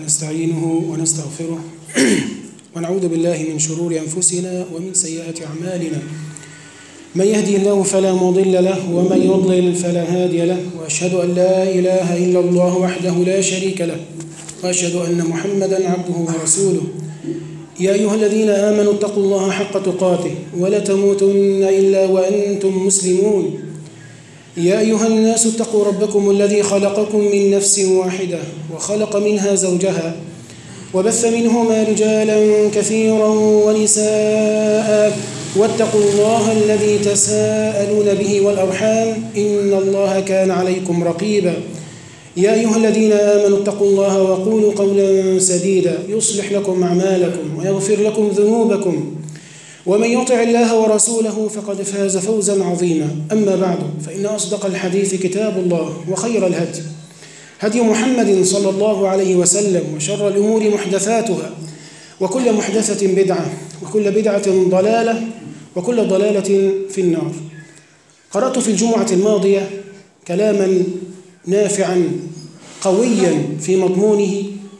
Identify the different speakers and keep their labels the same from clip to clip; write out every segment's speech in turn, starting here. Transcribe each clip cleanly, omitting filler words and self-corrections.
Speaker 1: ونستعينه ونستغفره ونعوذ بالله من شرور أنفسنا ومن سيئات أعمالنا. من يهدي الله فلا مضل له ومن يضلل فلا هادي له، وأشهد أن لا إله إلا الله وحده لا شريك له، وأشهد أن محمدا عبده ورسوله. يا أيها الذين آمنوا اتقوا الله حق تقاته ولا تموتن إلا وأنتم مسلمون. يا أيها الناس اتقوا ربكم الذي خلقكم من نفس واحدة وخلق منها زوجها وبث منهما رجالا كثيرا ونساء، واتقوا الله الذي تساءلون به والأرحام إن الله كان عليكم رقيبا. يا أيها الذين آمنوا اتقوا الله وقولوا قولا سديدا يصلح لكم أعمالكم ويغفر لكم ذنوبكم، ومن يطع الله ورسوله فقد فاز فوزا عظيما. أما بعد، فإن أصدق الحديث كتاب الله، وخير الهدي هدي محمد صلى الله عليه وسلم، وشر الأمور محدثاتها، وكل محدثة بدعة، وكل بدعة ضلالة، وكل ضلالة في النار. قرأت في الجمعة الماضية كلاما نافعا قويا في مضمونه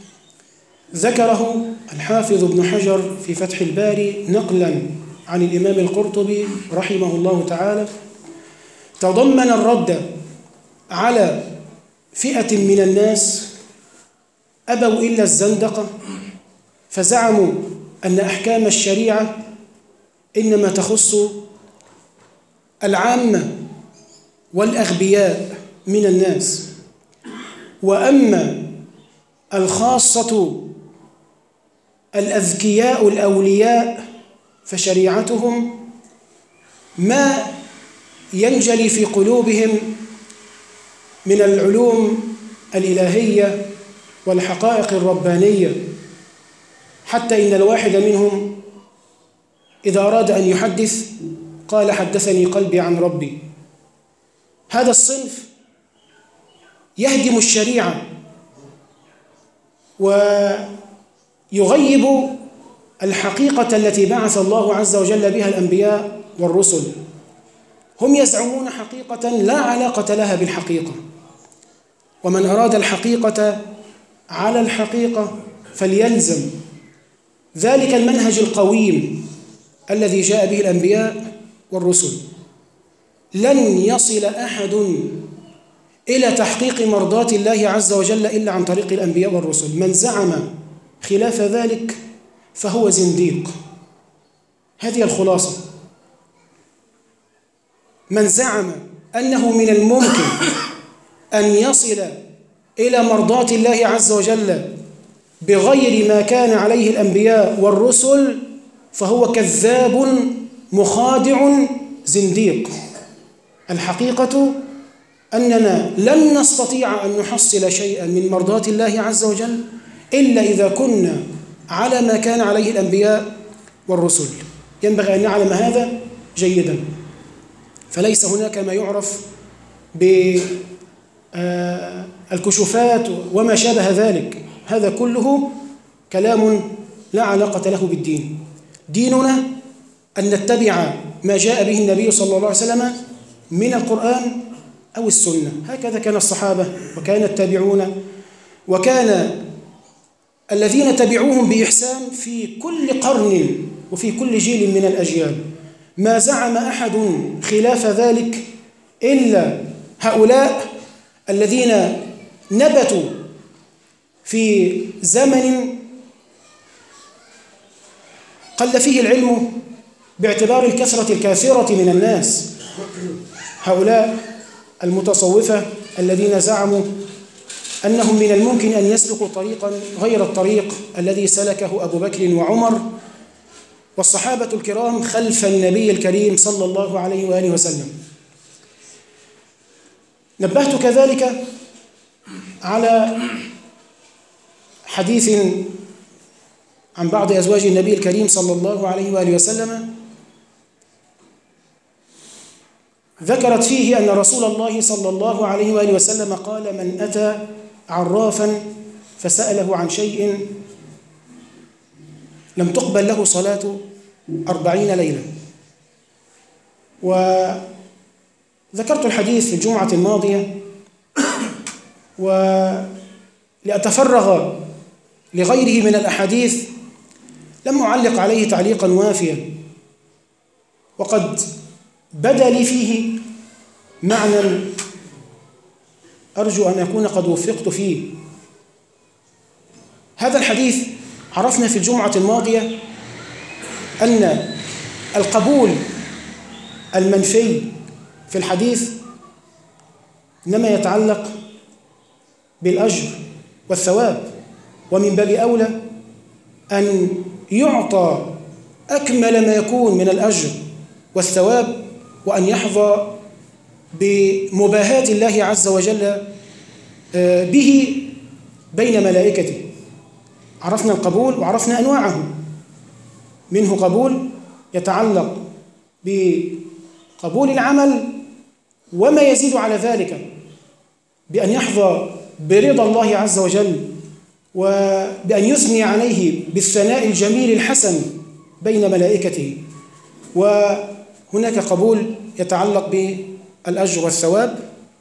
Speaker 1: ذكره الحافظ ابن حجر في فتح الباري نقلا عن الإمام القرطبي رحمه الله تعالى، تضمن الرد على فئة من الناس أبوا إلا الزندقة، فزعموا أن أحكام الشريعة إنما تخص العامة والأغبياء من الناس، وأما الخاصة الأذكياء الأولياء فشريعتهم ما ينجلي في قلوبهم من العلوم الإلهية والحقائق الربانية، حتى إن الواحد منهم إذا أراد أن يحدث قال: حدثني قلبي عن ربي. هذا الصنف يهدم الشريعة ويغيب الحقيقة التي بعث الله عز وجل بها الأنبياء والرسل. هم يزعمون حقيقة لا علاقة لها بالحقيقة، ومن أراد الحقيقة على الحقيقة فليلزم ذلك المنهج القويم الذي جاء به الأنبياء والرسل. لن يصل أحد إلى تحقيق مرضات الله عز وجل إلا عن طريق الأنبياء والرسل. من زعم خلاف ذلك فهو زنديق. هذه الخلاصة. من زعم أنه من الممكن أن يصل إلى مرضات الله عز وجل بغير ما كان عليه الأنبياء والرسل فهو كذاب مخادع زنديق. الحقيقة أننا لن نستطيع أن نحصل شيئا من مرضات الله عز وجل إلا إذا كنا على ما كان عليه الأنبياء والرسل. ينبغي أن نعلم هذا جيدا. فليس هناك ما يعرف بالكشوفات وما شابه ذلك. هذا كله كلام لا علاقة له بالدين. ديننا أن نتبع ما جاء به النبي صلى الله عليه وسلم من القرآن أو السنة. هكذا كان الصحابة وكان التابعون وكان الذين تبعوهم بإحسان في كل قرن وفي كل جيل من الأجيال. ما زعم أحد خلاف ذلك إلا هؤلاء الذين نبتوا في زمن قل فيه العلم باعتبار الكثرة الكاثرة من الناس. هؤلاء المتصوفة الذين زعموا أنهم من الممكن أن يسلكوا طريقا غير الطريق الذي سلكه أبو بكر وعمر والصحابة الكرام خلف النبي الكريم صلى الله عليه وآله وسلم. نبهت كذلك على حديث عن بعض أزواج النبي الكريم صلى الله عليه وآله وسلم ذكرت فيه أن رسول الله صلى الله عليه وآله وسلم قال: من أتى عرافا فسأله عن شيء لم تقبل له صلاة 40 ليلة. وذكرت الحديث في الجمعة الماضية ولأتفرغ لغيره من الأحاديث لم أعلق عليه تعليقا وافيا، وقد بدا لي فيه معنى أرجو أن أكون قد وفقت فيه. هذا الحديث عرفنا في الجمعة الماضية أن القبول المنفي في الحديث إنما يتعلق بالأجر والثواب، ومن باب أولى أن يعطى أكمل ما يكون من الأجر والثواب، وأن يحظى بمباهاة الله عز وجل به بين ملائكته. عرفنا القبول وعرفنا أنواعه، منه قبول يتعلق بقبول العمل وما يزيد على ذلك بأن يحظى برضا الله عز وجل، وبأن يثني عليه بالثناء الجميل الحسن بين ملائكته. وهناك قبول يتعلق بالأجر والثواب،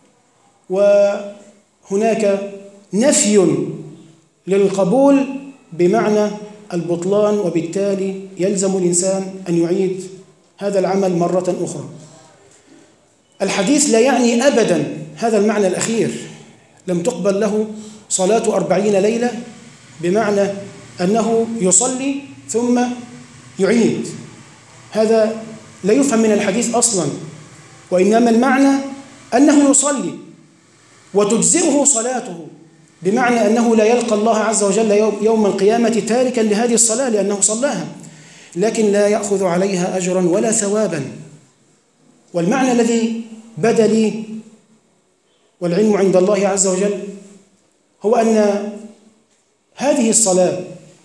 Speaker 1: وهناك نفي للقبول بمعنى البطلان، وبالتالي يلزم الإنسان أن يعيد هذا العمل مرة أخرى. الحديث لا يعني أبدا هذا المعنى الأخير، لم تقبل له صلاة 40 ليلة بمعنى أنه يصلي ثم يعيد، هذا لا يفهم من الحديث أصلا، وإنما المعنى أنه يصلي وتجزئه صلاته، بمعنى أنه لا يلقى الله عز وجل يوم القيامة تاركا لهذه الصلاة لأنه صلاها، لكن لا يأخذ عليها أجرا ولا ثوابا. والمعنى الذي بدا لي والعلم عند الله عز وجل هو أن هذه الصلاة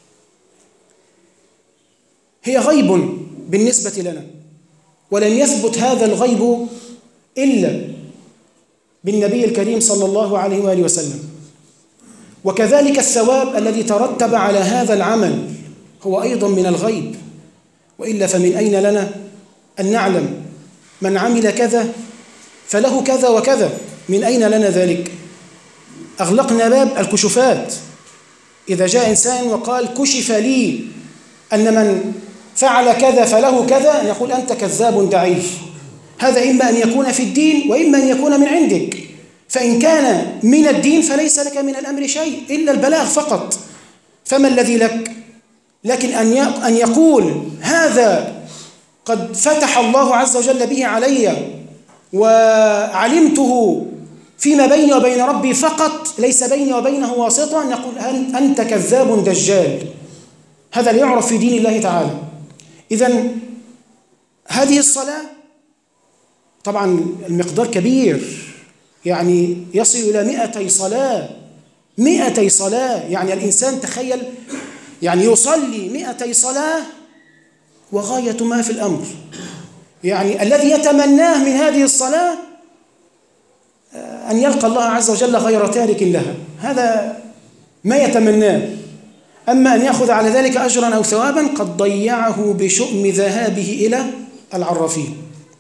Speaker 1: هي غيب بالنسبة لنا، ولم يثبت هذا الغيب إلا بالنبي الكريم صلى الله عليه وآله وسلم. وكذلك الثواب الذي ترتب على هذا العمل هو أيضا من الغيب، وإلا فمن أين لنا أن نعلم من عمل كذا فله كذا وكذا؟ من أين لنا ذلك؟ أغلقنا باب الكشوفات. إذا جاء إنسان وقال كشف لي أن من فعل كذا فله كذا، نقول أنت كذاب ضعيف. هذا إما أن يكون في الدين وإما أن يكون من عندك، فإن كان من الدين فليس لك من الأمر شيء إلا البلاغ فقط، فما الذي لك؟ لكن أن يقول هذا قد فتح الله عز وجل به علي وعلمته فيما بيني وبين ربي فقط، ليس بيني وبينه واسطة، نقول أنت كذاب دجال. هذا لا يعرف في دين الله تعالى. إذن هذه الصلاة طبعا المقدار كبير، يعني يصل إلى 200 صلاة. 200 صلاة، يعني الإنسان تخيل يعني يصلي 200 صلاة وغاية ما في الأمر، يعني الذي يتمناه من هذه الصلاة أن يلقى الله عز وجل غير تارك لها، هذا ما يتمناه. أما أن يأخذ على ذلك أجرا أو ثوابا قد ضيعه بشؤم ذهابه إلى العرافين.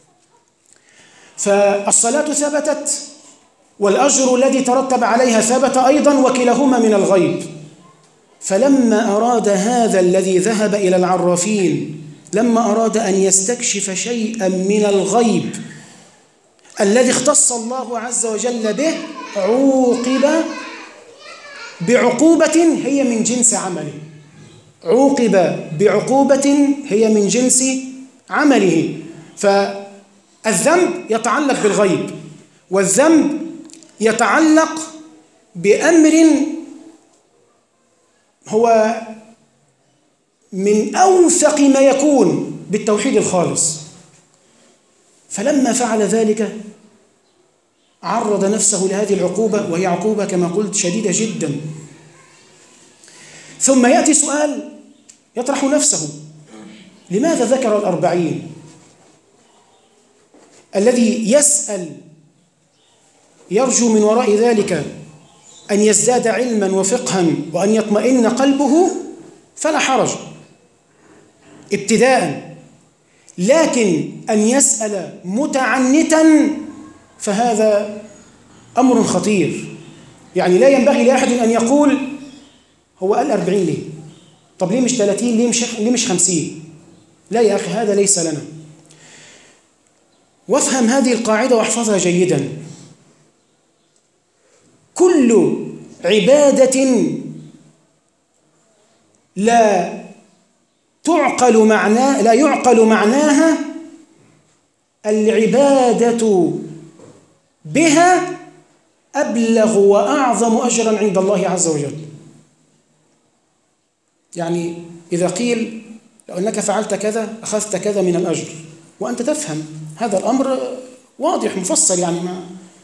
Speaker 1: فالصلاة ثبتت والأجر الذي ترتب عليها ثبت أيضا، وكلاهما من الغيب. فلما أراد هذا الذي ذهب إلى العرافين، لما أراد أن يستكشف شيئا من الغيب الذي اختص الله عز وجل به، عوقب بعقوبة هي من جنس عمله. عوقب بعقوبة هي من جنس عمله. فالذنب يتعلق بالغيب، والذنب يتعلق بأمر هو من أوثق ما يكون بالتوحيد الخالص. فلما فعل ذلك عرض نفسه لهذه العقوبة، وهي عقوبة كما قلت شديدة جدا. ثم يأتي سؤال يطرح نفسه: لماذا ذكر 40؟ الذي يسأل يرجو من وراء ذلك أن يزداد علما وفقها وأن يطمئن قلبه فلا حرج ابتداء، لكن أن يسأل متعنتا فهذا أمر خطير. يعني لا ينبغي لأحد أن يقول هو قال 40 ليه؟ طب ليه مش 30؟ ليه مش 50؟ لا يا أخي، هذا ليس لنا. وافهم هذه القاعدة واحفظها جيدا. كل عبادة لا يعقل معناها العبادة بها أبلغ وأعظم أجرا عند الله عز وجل. يعني إذا قيل لو أنك فعلت كذا أخذت كذا من الأجر، وأنت تفهم هذا الأمر واضح مفصل، يعني ما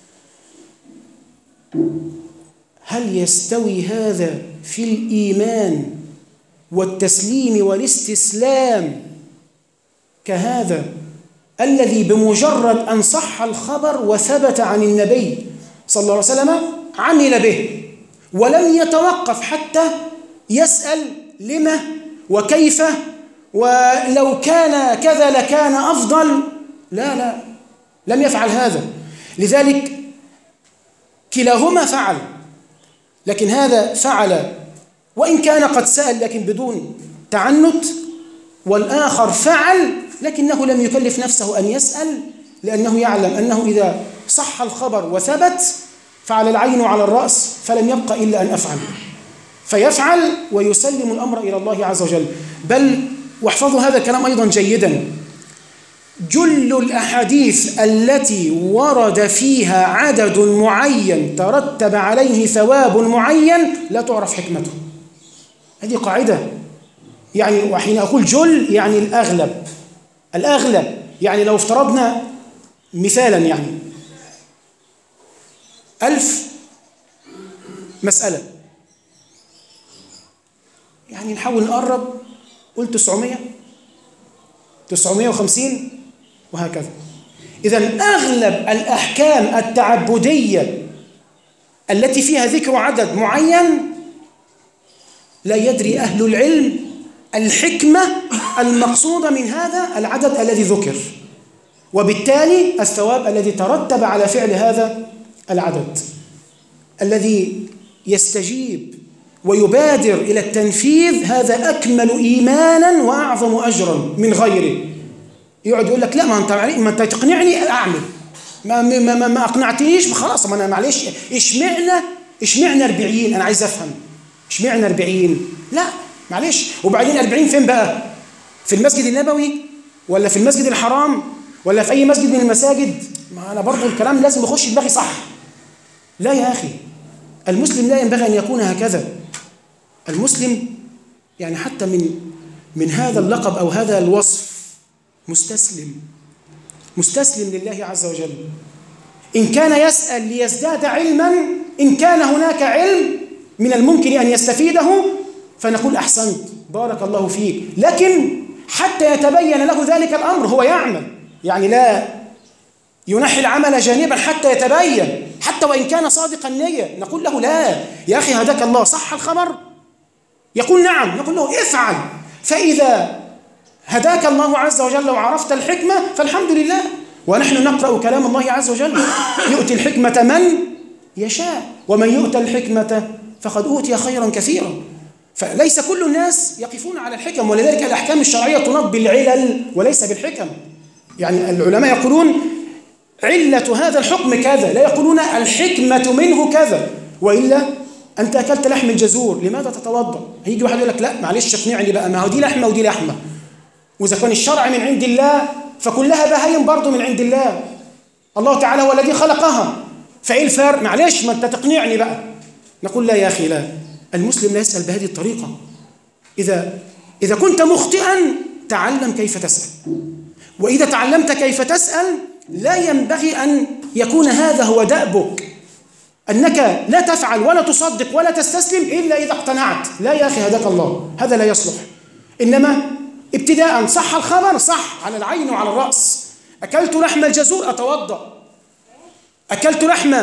Speaker 1: هل يستوي هذا في الإيمان والتسليم والاستسلام كهذا الذي بمجرد أن صح الخبر وثبت عن النبي صلى الله عليه وسلم عمل به ولم يتوقف حتى يسأل لما وكيف ولو كان كذا لكان أفضل؟ لا، لم يفعل هذا. لذلك كلاهما فعل، لكن هذا فعل وإن كان قد سأل لكن بدون تعنت، والآخر فعل لكنه لم يكلف نفسه أن يسأل، لأنه يعلم أنه إذا صح الخبر وثبت فعلى العين وعلى الرأس، فلم يبقى إلا أن أفعل، فيفعل ويسلم الأمر إلى الله عز وجل. بل واحفظوا هذا الكلام أيضا جيدا، جل الأحاديث التي ورد فيها عدد معين ترتب عليه ثواب معين لا تعرف حكمته. هذه قاعدة. يعني وحين أقول جل يعني الأغلب. يعني لو افترضنا مثالا، يعني 1000 مسألة، يعني نحاول نقرب، قل 900 950 وهكذا. إذن أغلب الأحكام التعبدية التي فيها ذكر عدد معين لا يدري أهل العلم الحكمة المقصودة من هذا العدد الذي ذكر، وبالتالي الثواب الذي ترتب على فعل هذا العدد. الذي يستجيب ويبادر إلى التنفيذ هذا أكمل إيمانا وأعظم أجرا من غيره. يقعد يقول لك لا، ما أنت تقنعني أعمل، ما أقنعتنيش، خلاص ما أنا معلش، إشمعنى 40؟ أنا عايز أفهم إشمعنى 40؟ لا معلش، وبعدين 40 فين بقى؟ في المسجد النبوي ولا في المسجد الحرام ولا في أي مسجد من المساجد؟ ما أنا برضو الكلام لازم يخش دماغي صح. لا يا أخي، المسلم لا ينبغي أن يكون هكذا. المسلم يعني حتى من هذا اللقب أو هذا الوصف مستسلم لله عز وجل. إن كان يسأل ليزداد علما، إن كان هناك علم من الممكن أن يستفيده فنقول أحسنت بارك الله فيك، لكن حتى يتبين له ذلك الأمر هو يعمل، يعني لا ينحي العمل جانبا حتى يتبين، حتى وإن كان صادق النية نقول له لا يا أخي هداك الله، صح الخبر؟ يقول نعم، نقول له افعل. فإذا هداك الله عز وجل وعرفت الحكمة فالحمد لله. ونحن نقرأ كلام الله عز وجل، يؤتي الحكمة من يشاء ومن يؤتى الحكمة فقد أوتي خيرا كثيرا. فليس كل الناس يقفون على الحكم، ولذلك الأحكام الشرعية تناط بالعلل وليس بالحكم. يعني العلماء يقولون علة هذا الحكم كذا، لا يقولون الحكمة منه كذا. وإلا أنت أكلت لحم الجزور، لماذا تتوضأ؟ هيجي واحد يقول لك لا معلش اقنعني بقى، ما هو دي لحمة ودي لحمة، وإذا كان الشرع من عند الله فكلها بهايم برضو من عند الله، الله تعالى هو الذي خلقها، فإيه الفرق؟ معلش ما أنت تقنعني بقى. نقول لا يا أخي، لا، المسلم لا يسأل بهذه الطريقة. إذا كنت مخطئا تعلم كيف تسأل، وإذا تعلمت كيف تسأل لا ينبغي أن يكون هذا هو دأبك، أنك لا تفعل ولا تصدق ولا تستسلم إلا إذا اقتنعت. لا يا أخي هداك الله، هذا لا يصلح. إنما ابتداء صح الخبر، صح على العين وعلى الرأس. أكلت لحم الجزور أتوضأ، أكلت لحم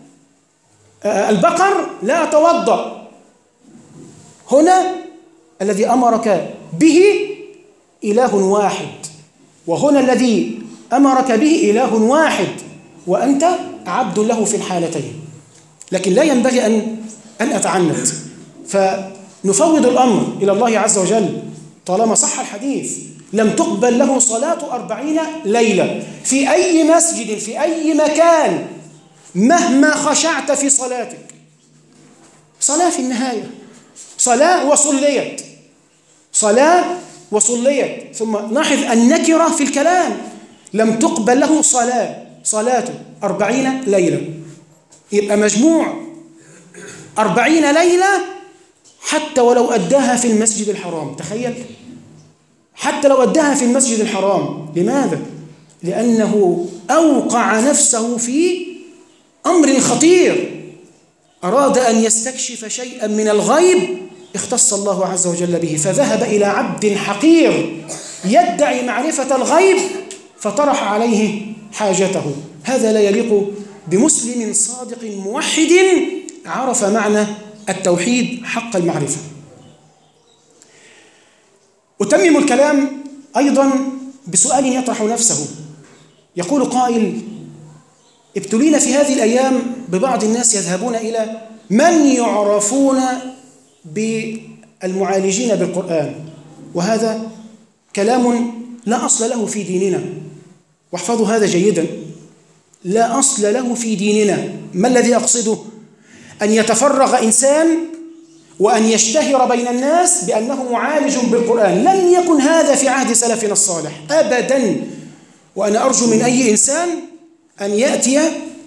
Speaker 1: البقر لا أتوضأ. هنا الذي أمرك به إله واحد، وهنا الذي أمرك به إله واحد، وأنت عبد له في الحالتين. لكن لا ينبغي أن أتعنت. نفوض الأمر إلى الله عز وجل طالما صح الحديث لم تقبل له صلاة 40 ليلة في أي مسجد في أي مكان مهما خشعت في صلاتك. صلاة في النهاية، صلاة وصليت، صلاة وصليت. ثم لاحظ النكرة في الكلام، لم تقبل له صلاة 40 ليلة. يبقى مجموع 40 ليلة حتى ولو أداها في المسجد الحرام. تخيل، حتى لو أداها في المسجد الحرام. لماذا؟ لأنه أوقع نفسه في أمر خطير، أراد أن يستكشف شيئا من الغيب اختص الله عز وجل به، فذهب إلى عبد حقير يدعي معرفة الغيب فطرح عليه حاجته. هذا لا يليق بمسلم صادق موحد عرف معنى التوحيد حق المعرفة. أتمم الكلام أيضا بسؤال يطرح نفسه. يقول قائل: ابتلينا في هذه الأيام ببعض الناس يذهبون إلى من يعرفون بالمعالجين بالقرآن، وهذا كلام لا أصل له في ديننا، واحفظوا هذا جيدا، لا أصل له في ديننا. ما الذي أقصده؟ أن يتفرغ إنسان وأن يشتهر بين الناس بأنه معالج بالقرآن. لم يكن هذا في عهد سلفنا الصالح أبدا، وأنا أرجو من أي إنسان أن يأتي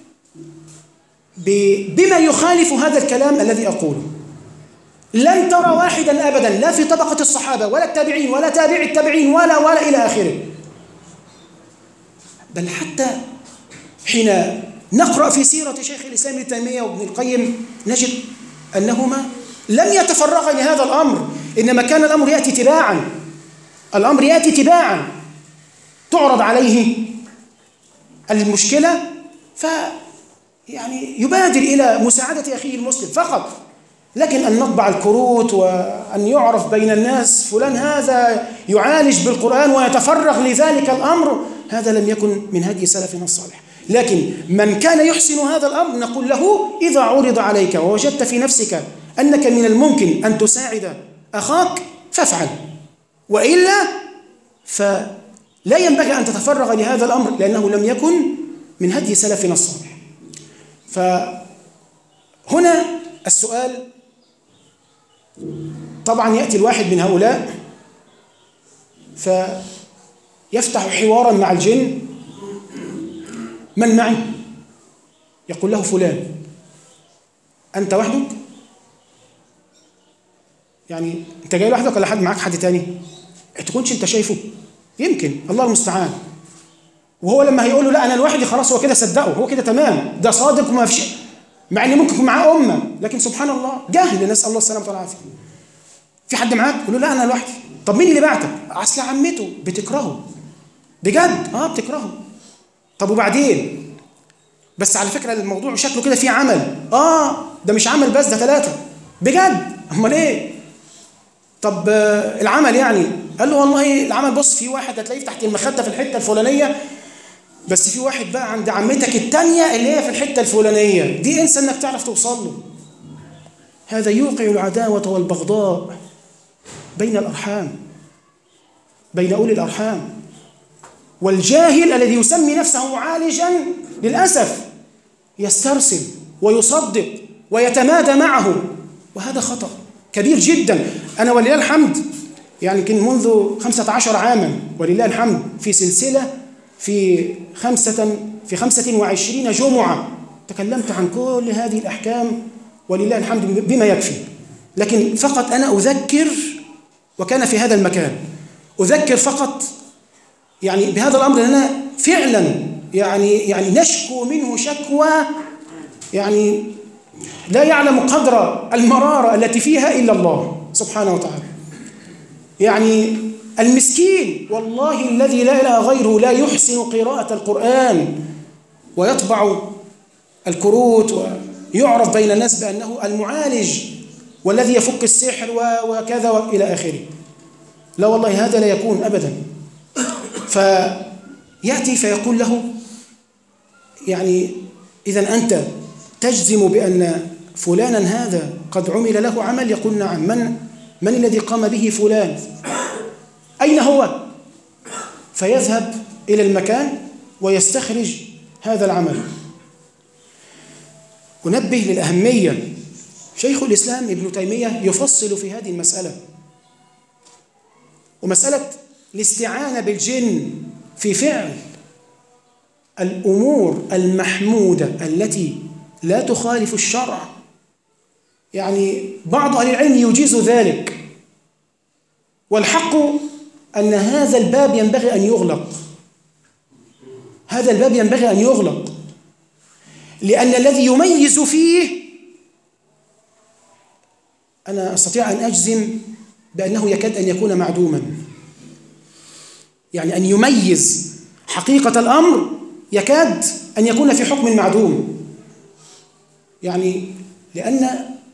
Speaker 1: بما يخالف هذا الكلام الذي أقوله. لن ترى واحدا أبدا، لا في طبقة الصحابة ولا التابعين ولا تابع التابعين ولا إلى آخره. بل حتى حين نقرأ في سيرة شيخ الإسلام ابن تيمية وابن القيم نجد أنهما لم يتفرغا لهذا الأمر، إنما كان الأمر يأتي تباعا. الأمر يأتي تباعا، تعرض عليه المشكلة يعني يبادر إلى مساعدة أخيه المسلم فقط. لكن أن نطبع الكروت وأن يعرف بين الناس فلان هذا يعالج بالقرآن ويتفرغ لذلك الأمر، هذا لم يكن من هدي سلفنا الصالح. لكن من كان يحسن هذا الأمر نقول له: إذا عرض عليك ووجدت في نفسك أنك من الممكن أن تساعد أخاك فافعل، وإلا فلا ينبغي أن تتفرغ لهذا الأمر، لأنه لم يكن من هدي سلفنا الصالح. فهنا السؤال، طبعا يأتي الواحد من هؤلاء فيفتح حوارا مع الجن: من معي؟ يقول له: فلان. أنت وحدك؟ يعني أنت جاي لوحدك ولا حد معاك حد تاني؟ تكونش أنت شايفه؟ يمكن، الله المستعان. وهو لما هيقول له: لا أنا لوحدي، خلاص هو كده صدقه، هو كده تمام، ده صادق وما فيش، مع إن ممكن يكون معاه أمة، لكن سبحان الله جهل، نسأل الله السلامة والعافية. في حد معاك؟ يقول له: لا أنا لوحدي. طب مين اللي بعتك؟ أصل عمته بتكرهه. بجد؟ بتكرهه. طب وبعدين؟ بس على فكرة الموضوع شكله كده فيه عمل. ده مش عمل بس، ده 3. بجد؟ أمال إيه؟ طب العمل يعني؟ قال له: والله العمل بص، في واحد هتلاقيه تحت المخدة في الحتة الفلانية، بس في واحد بقى عند عمتك التانية اللي هي في الحتة الفلانية دي، انسى انك تعرف توصل له. هذا يوقع العداوة والبغضاء بين الأرحام، بين أولي الأرحام. والجاهل الذي يسمي نفسه معالجا للأسف يسترسل ويصدق ويتمادى معه، وهذا خطأ كبير جدا. أنا ولله الحمد يعني كنت منذ 15 عاما ولله الحمد في سلسلة في 25 جمعة تكلمت عن كل هذه الأحكام ولله الحمد بما يكفي. لكن فقط أنا أذكر، وكان في هذا المكان أذكر فقط يعني بهذا الأمر، لأننا فعلا يعني نشكو منه شكوى يعني لا يعلم قدر المرارة التي فيها إلا الله سبحانه وتعالى. يعني المسكين والله الذي لا إله غيره لا يحسن قراءة القرآن، ويطبع الكروت ويعرف بين الناس بأنه المعالج والذي يفك السحر وكذا وإلى آخره. لا والله هذا لا يكون أبدا. فيأتي فيقول له: يعني إذن أنت تجزم بأن فلانا هذا قد عمل له عمل؟ يقول: نعم. من الذي قام به فلان؟ أين هو؟ فيذهب إلى المكان ويستخرج هذا العمل. أنبه للأهمية. شيخ الإسلام ابن تيمية يفصل في هذه المسألة، ومسألة الاستعانة بالجن في فعل الأمور المحمودة التي لا تخالف الشرع. يعني بعض أهل العلم يجيز ذلك، والحق أن هذا الباب ينبغي أن يغلق. هذا الباب ينبغي أن يغلق، لأن الذي يميز فيه أنا أستطيع أن أجزم بأنه يكاد أن يكون معدوما. يعني أن يميز حقيقة الأمر يكاد أن يكون في حكم معدوم. يعني لأن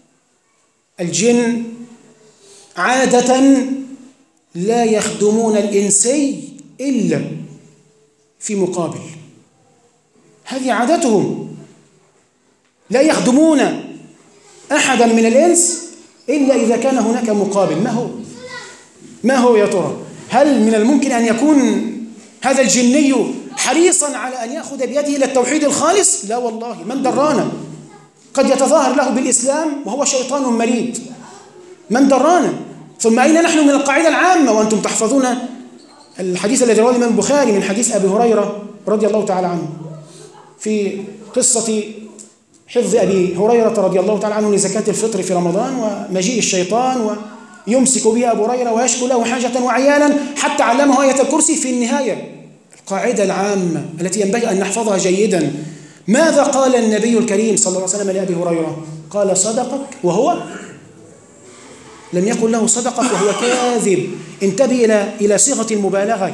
Speaker 1: الجن عادة لا يخدمون الإنسي إلا في مقابل. هذه عادتهم، لا يخدمون أحدا من الإنس إلا إذا كان هناك مقابل. ما هو يا ترى؟ هل من الممكن أن يكون هذا الجني حريصا على أن يأخذ بيده إلى التوحيد الخالص؟ لا والله، من درانا؟ قد يتظاهر له بالإسلام وهو شيطان مريد، من درانا؟ ثم أين نحن من القاعدة العامة وأنتم تحفظون الحديث الذي رواه الإمام البخاري من حديث أبي هريرة رضي الله تعالى عنه في قصة حفظ أبي هريرة رضي الله تعالى عنه لزكاة الفطر في رمضان، ومجيء الشيطان ويمسك به أبو هريرة ويشكو له حاجة وعيالا حتى علمه آية الكرسي. في النهاية القاعدة العامة التي ينبغي أن نحفظها جيدا، ماذا قال النبي الكريم صلى الله عليه وسلم لأبي هريرة؟ قال صدقك وهو لم يقل له صدقك وهو كاذب. انتبه إلى صيغة المبالغة،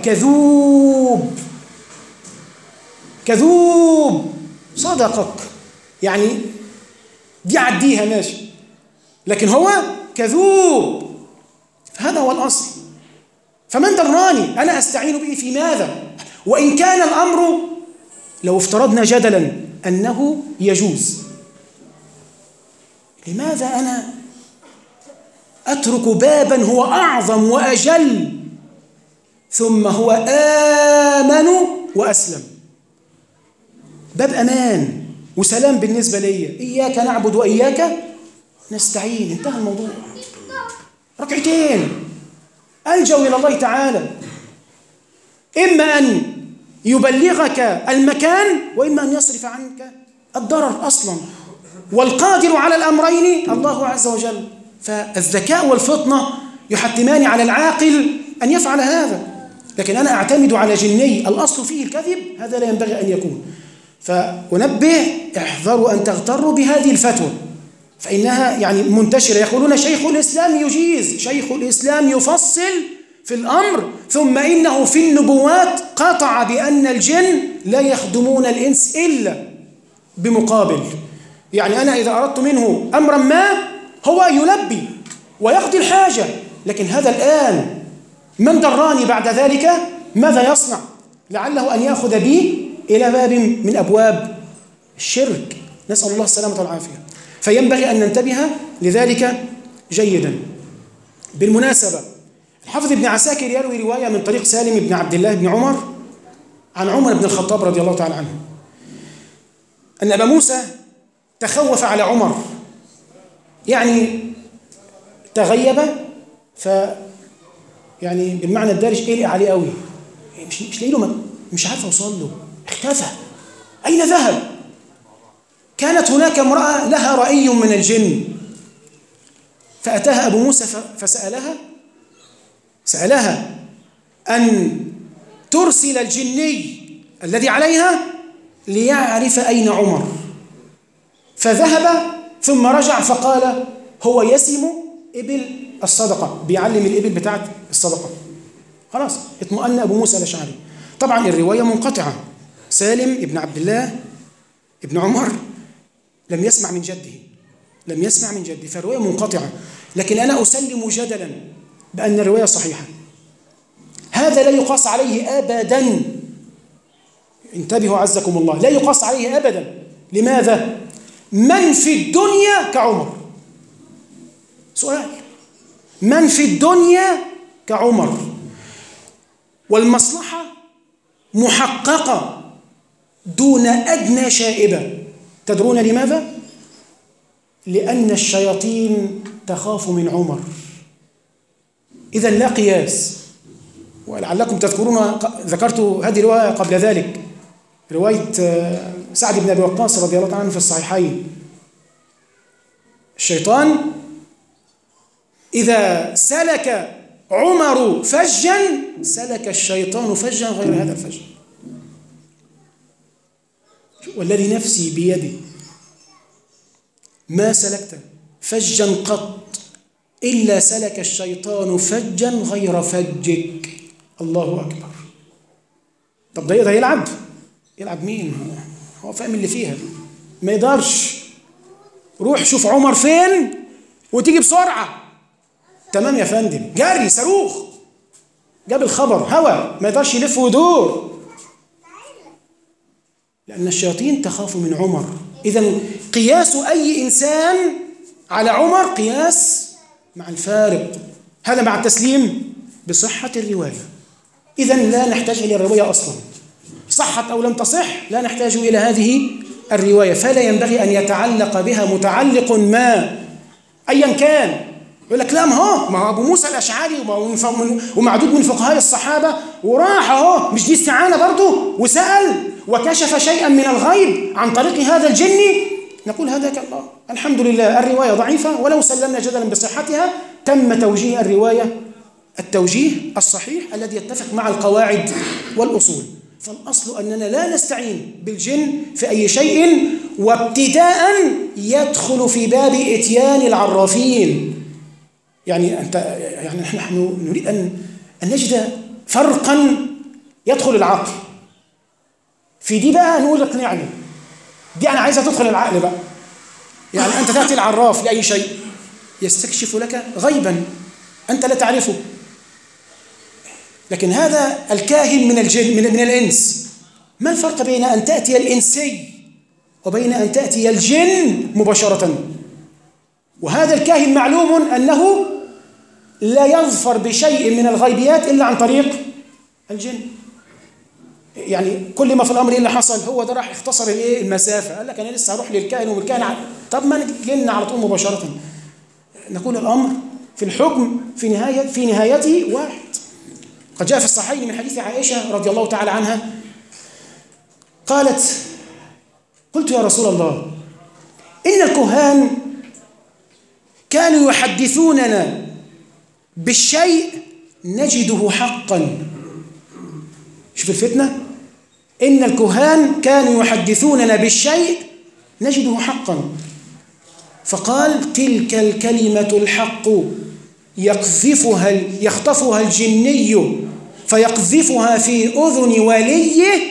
Speaker 1: كذوب صدقك، يعني دي عديها ماشي، لكن هو كذوب. هذا هو الأصل. فمن دراني أنا أستعين به في ماذا؟ وإن كان الأمر لو افترضنا جدلا أنه يجوز، لماذا أنا أترك بابا هو أعظم وأجل ثم هو آمن وأسلم؟ باب أمان وسلام بالنسبة لي، إياك نعبد وإياك نستعين، انتهى الموضوع. ركعتين ألجأوا إلى الله تعالى، إما أن يبلغك المكان وإما أن يصرف عنك الضرر أصلا، والقادر على الأمرين الله عز وجل. فالذكاء والفطنة يحتمان على العاقل أن يفعل هذا، لكن أنا أعتمد على جني الأصل فيه الكذب، هذا لا ينبغي أن يكون. فأنبه احذروا أن تغتروا بهذه الفتوى، فإنها يعني منتشرة. يقولون شيخ الإسلام يجيز، شيخ الإسلام يفصل في الأمر، ثم إنه في النبوات قطع بأن الجن لا يخدمون الإنس إلا بمقابل. يعني أنا إذا أردت منه أمرا ما هو يلبي ويقضي الحاجة، لكن هذا الآن من دراني بعد ذلك ماذا يصنع؟ لعله أن يأخذ بي إلى باب من أبواب الشرك، نسأل الله السلامة والعافية. فينبغي أن ننتبه لذلك جيدا. بالمناسبة الحافظ ابن عساكر يروي رواية من طريق سالم بن عبد الله بن عمر عن عمر بن الخطاب رضي الله تعالى عنه أن أبا موسى تخوف على عمر، يعني تغيب، يعني بالمعنى الدارج قلق عليه قوي، مش لاقي له، مش عارف اوصل له، اختفى، اين ذهب؟ كانت هناك امرأة لها رأي من الجن، فأتاها أبو موسى سألها أن ترسل الجني الذي عليها ليعرف أين عمر، فذهب ثم رجع فقال هو يسم إبل الصدقة، بيعلم الإبل بتاعت الصدقة. خلاص اطمأن أبو موسى الأشعري. طبعا الرواية منقطعة، سالم ابن عبد الله ابن عمر لم يسمع من جده، فالرواية منقطعة، لكن أنا أسلم جدلا بأن الرواية صحيحة. هذا لا يقاس عليه أبدا، انتبهوا عزكم الله، لا يقاس عليه أبدا. لماذا؟ من في الدنيا كعمر؟ سؤال، من في الدنيا كعمر، والمصلحة محققة دون أدنى شائبة. تدرون لماذا؟ لأن الشياطين تخاف من عمر. إذن لا قياس. ولعلكم تذكرون ذكرت هذه الرواية قبل ذلك، رواية سعد بن أبي وقاص رضي الله عنه في الصحيحين. الشيطان إذا سلك عمر فجا سلك الشيطان فجا غير هذا الفج. والذي نفسي بيده ما سلكت فجا قط إلا سلك الشيطان فجا غير فجك. الله أكبر. طب ده يقدر يلعب مين؟ هو فاهم اللي فيها، ما يقدرش. روح شوف عمر فين وتيجي بسرعة. تمام يا فندم، جري صاروخ، جاب الخبر هوا، ما يقدرش يلف ويدور، لأن الشياطين تخاف من عمر. إذن قياس أي إنسان على عمر قياس مع الفارق، هذا مع التسليم بصحة الرواية. إذن لا نحتاج إلى الرواية أصلا، صحت أو لم تصح لا نحتاج إلى هذه الرواية. فلا ينبغي أن يتعلق بها متعلق ما أيا كان. يقول لك لا، ما هو أبو موسى الأشعري ومعدود من فقهاء الصحابة وراح أهو، مش دي استعانة برضه وسأل وكشف شيئا من الغيب عن طريق هذا الجن. نقول هذاك الله الحمد لله الرواية ضعيفة، ولو سلمنا جدلا بصحتها تم توجيه الرواية التوجيه الصحيح الذي يتفق مع القواعد والأصول. فالأصل أننا لا نستعين بالجن في أي شيء، وابتداء يدخل في باب إتيان العرافين. يعني نحن نريد أن نجد فرقا يدخل العقل في دي. بقى نقول اقنعني دي، أنا عايزة تدخل العقل بقى. يعني أنت تأتي العراف لأي شيء يستكشف لك غيبا أنت لا تعرفه، لكن هذا الكاهن من الجن من الإنس. ما الفرق بين أن تأتي الإنسي وبين أن تأتي الجن مباشرة؟ وهذا الكاهن معلوم أنه لا يظفر بشيء من الغيبيات إلا عن طريق الجن. يعني كل ما في الأمر اللي حصل هو ده راح يختصر المسافة، قال لك أنا لسه هروح للكاهن والكاهن طب ما نجينا على طول مباشرة. نقول الأمر في الحكم في نهايته واحد. قد جاء في الصحيحين من حديث عائشة رضي الله تعالى عنها قالت: قلت يا رسول الله إن الكهان كانوا يحدثوننا بالشيء نجده حقا. شوف الفتنة، إن الكهان كانوا يحدثوننا بالشيء نجده حقا. فقال: تلك الكلمة الحق يخطفها الجني فيقذفها في أذن وليه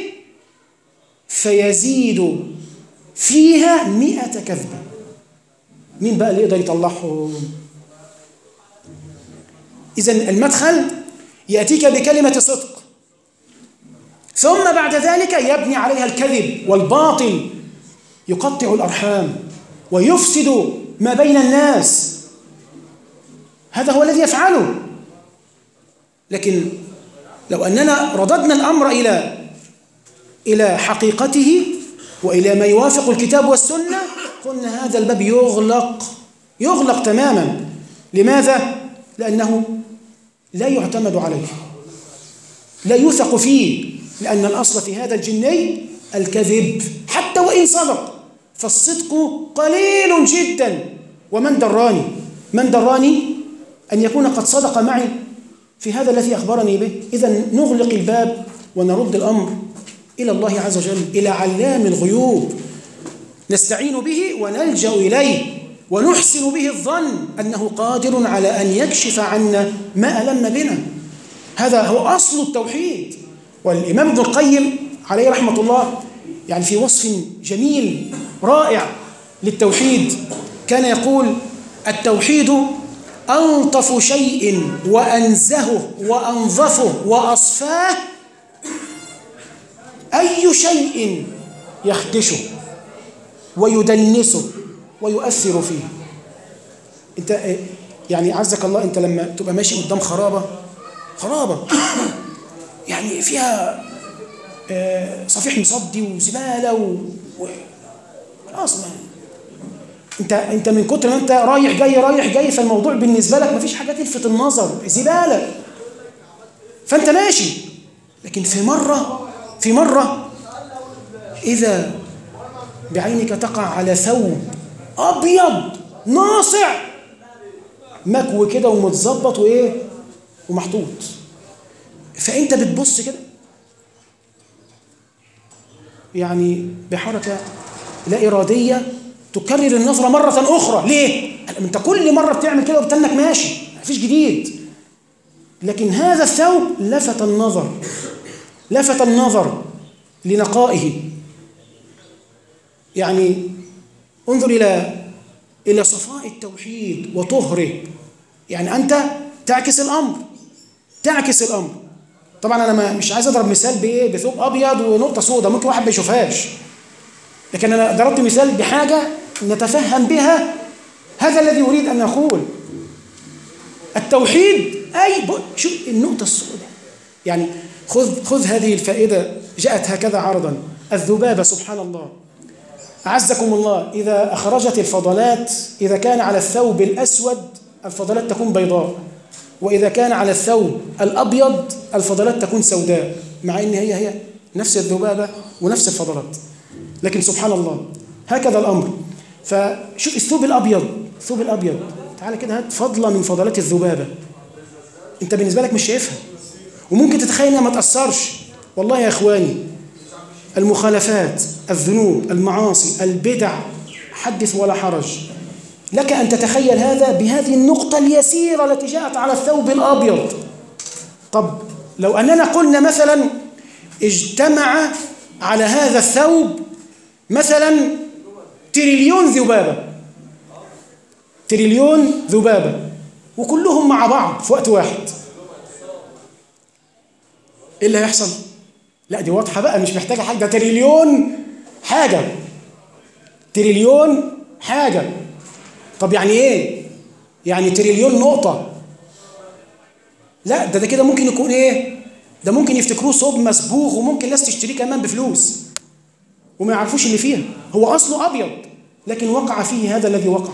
Speaker 1: فيزيد فيها 100 كذبة. مين بقى اللي يقدر يطلعهم؟ إذن المدخل يأتيك بكلمة صدق، ثم بعد ذلك يبني عليها الكذب والباطل، يقطع الأرحام ويفسد ما بين الناس. هذا هو الذي يفعله. لكن لو أننا رددنا الأمر إلى حقيقته وإلى ما يوافق الكتاب والسنة، قلنا هذا الباب يغلق تماما. لماذا؟ لأنه لا يعتمد عليه، لا يوثق فيه، لأن الأصل في هذا الجني الكذب حتى وإن صدق، فالصدق قليل جدا. ومن دراني أن يكون قد صدق معي في هذا الذي أخبرني به. إذن نغلق الباب ونرد الأمر إلى الله عز وجل، إلى علام الغيوب، نستعين به ونلجأ إليه ونحسن به الظن أنه قادر على أن يكشف عنا ما ألم بنا. هذا هو أصل التوحيد. والإمام ابن القيم عليه رحمة الله يعني في وصف جميل رائع للتوحيد كان يقول: التوحيد ألطف شيء وأنزهه وأنظفه وأصفاه أي شيء يخدشه ويدنسه ويؤثر فيه. يعني عزك الله، أنت لما تبقى ماشي قدام خرابة يعني فيها صفيح مصدي وزبالة خلاص، انت من كتر ما انت رايح جاي فالموضوع بالنسبه لك مفيش حاجه تلفت النظر، زباله، فانت ماشي. لكن في مره اذا بعينك تقع على ثوب ابيض ناصع مكوي كده ومتظبط ومحطوط، فانت بتبص كده يعني بحركه لا اراديه تكرر النظرة مرة أخرى. ليه؟ أنت كل مرة بتعمل كده وبتنك ماشي، مفيش جديد. لكن هذا الثوب لفت النظر لنقائه. يعني انظر إلى صفاء التوحيد وطهره. يعني أنت تعكس الأمر. طبعا أنا مش عايز أضرب مثال بثوب أبيض ونقطة سوداء، ممكن واحد ما يشوفهاش، لكن أنا ضربت مثال بحاجة نتفهم بها هذا الذي أريد أن أقول. التوحيد شوف النقطة السوداء. يعني خذ هذه الفائدة جاءت هكذا عرضا. الذبابة سبحان الله أعزكم الله، إذا أخرجت الفضلات، إذا كان على الثوب الأسود الفضلات تكون بيضاء، وإذا كان على الثوب الأبيض الفضلات تكون سوداء، مع إن هي نفس الذبابة ونفس الفضلات. لكن سبحان الله هكذا الأمر. فشوف الثوب الأبيض تعالى كده هات فضلة من فضلات الذبابة، أنت بالنسبة لك مش شايفها، وممكن تتخيل إنها ما تأثرش. والله يا إخواني المخالفات، الذنوب، المعاصي، البدع، حدث ولا حرج. لك أن تتخيل هذا بهذه النقطة اليسيرة التي جاءت على الثوب الأبيض. طب لو أننا قلنا مثلا اجتمع على هذا الثوب مثلا تريليون ذبابة وكلهم مع بعض في وقت واحد، ايه اللي هيحصل؟ لا دي واضحة بقى، مش محتاجة حاجة، ده تريليون حاجة. طب يعني ايه؟ يعني تريليون نقطة؟ لا ده كده ممكن يكون ده ممكن يفتكروه صوب مسبوغ، وممكن ناس تشتريه كمان بفلوس وما يعرفوش اللي فيها، هو أصله أبيض لكن وقع فيه هذا الذي وقع.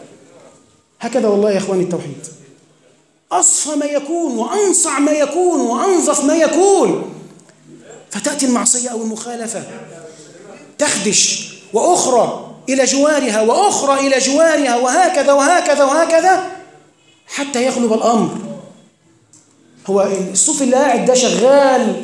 Speaker 1: هكذا والله يا إخواني التوحيد أصفى ما يكون وأنصع ما يكون وأنظف ما يكون، فتأتي المعصية أو المخالفة تخدش وأخرى إلى جوارها وأخرى إلى جوارها، وهكذا حتى يغلب الأمر. هو الصوف اللي قاعد ده شغال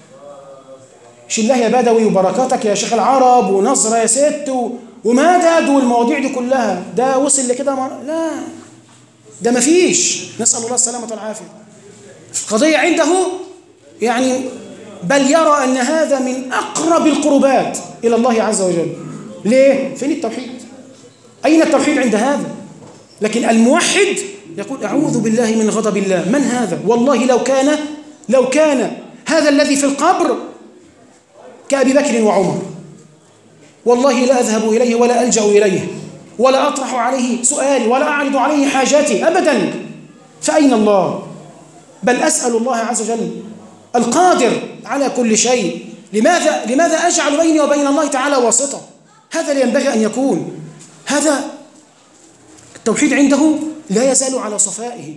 Speaker 1: شله يا بدوي وبركاتك يا شيخ العرب ونصرة يا ست ومدد والمواضيع دي كلها، ده وصل لكده لا ده مفيش، نسأل الله السلامة والعافية. القضية عنده يعني بل يرى أن هذا من أقرب القربات إلى الله عز وجل. ليه؟ فين التوحيد؟ أين التوحيد عند هذا؟ لكن الموحد يقول أعوذ بالله من غضب الله. من هذا؟ والله لو كان هذا الذي في القبر كأبي بكر وعمر والله لا أذهب إليه ولا ألجأ إليه ولا أطرح عليه سؤالي ولا أعرض عليه حاجاتي أبدا. فأين الله؟ بل أسأل الله عز وجل القادر على كل شيء، لماذا أجعل بيني وبين الله تعالى واسطة؟ هذا اللي ينبغي أن يكون. هذا التوحيد عنده لا يزال على صفائه.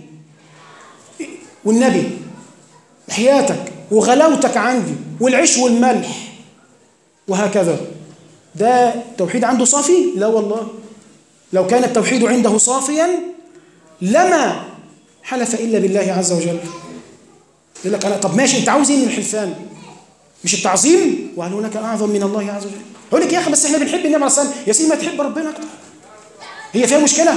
Speaker 1: والنبي حياتك وغلاوتك عندي والعيش والملح وهكذا، ده التوحيد عنده صافي؟ لا والله، لو كان التوحيد عنده صافيا لما حلف إلا بالله عز وجل. يقول لك أنا طب ماشي، أنت عاوز إيه من الحلفان؟ مش التعظيم؟ وهل هناك أعظم من الله عز وجل؟ يقول لك يا أخي بس إحنا بنحب النبي عليه الصلاة والسلام. يا سيدي ما تحب ربنا أكتر، هي فيها مشكلة؟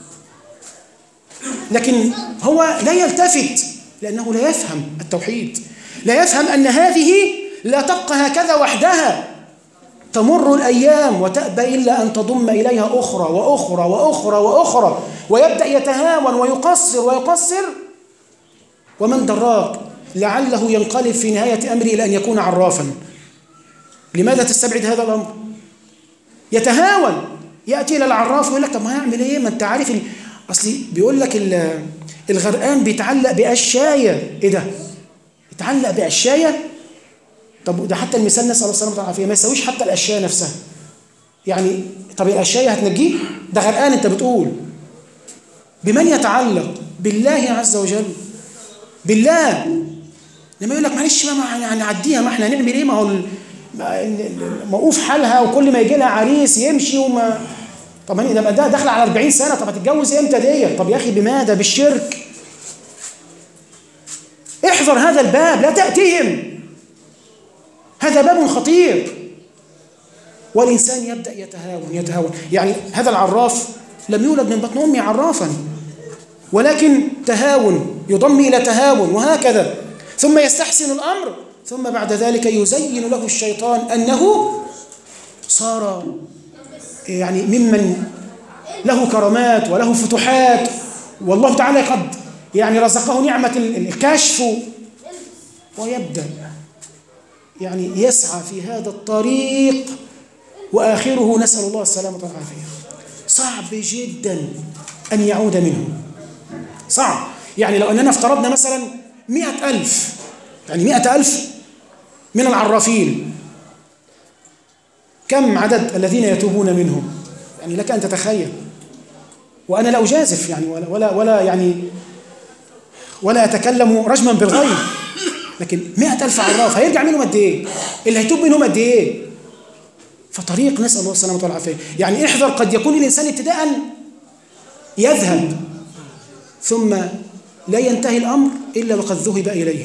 Speaker 1: لكن هو لا يلتفت لأنه لا يفهم التوحيد، لا يفهم أن هذه لا تبقى هكذا وحدها، تمر الأيام وتأبى إلا أن تضم إليها أخرى وأخرى وأخرى وأخرى، ويبدأ يتهاون ويقصر ومن دراك لعله ينقلب في نهاية أمره إلى أن يكون عرافا. لماذا تستبعد هذا الأمر؟ يتهاون، يأتي إلى العراف ويقول لك طب ما هيعمل إيه؟ ما أنت عارف أصلي بيقول لك الغرقان بيتعلق بقشاية. إيه ده؟ يتعلق بقشاية؟ طب ده حتى المثال نسأل الله السلامة والعافية ما يساويش حتى القشاية نفسها. يعني طب القشاية هتنجيه؟ ده غرقان أنت بتقول. بمن يتعلق؟ بالله عز وجل، بالله. لما يقول لك معلش ما يعني عديها، ما احنا هنعمل ايه؟ ما هو موقوف حالها وكل ما يجي لها عريس يمشي وما. طب ده داخل على 40 سنه، طب هتتجوز امتى ديت؟ طب يا اخي بماذا؟ بالشرك. احذر هذا الباب، لا تأتهم، هذا باب خطير. والإنسان يبدأ يتهاون. يعني هذا العراف لم يولد من بطن أمه عرافا، ولكن تهاون يضم إلى تهاون، وهكذا. ثم يستحسن الأمر، ثم بعد ذلك يزين له الشيطان أنه صار يعني ممن له كرامات وله فتوحات، والله تعالى قد يعني رزقه نعمة الكشف، ويبدأ يعني يسعى في هذا الطريق، وآخره نسأل الله السلامة والعافية. صعب جدا أن يعود منه، صعب. يعني لو أننا افترضنا مثلا 100,000، يعني 100,000 من العرافين، كم عدد الذين يتوبون منهم؟ يعني لك أن تتخيل. وأنا لا أجازف يعني ولا أتكلم رجما بالغيب، لكن 100,000 عراف هيرجع منهم قد إيه؟ اللي هيتوب منهم قد إيه؟ فطريق نسأل الله السلامة والعافية. يعني احذر، قد يكون الإنسان ابتداء يذهب ثم لا ينتهي الأمر إلا وقد ذهب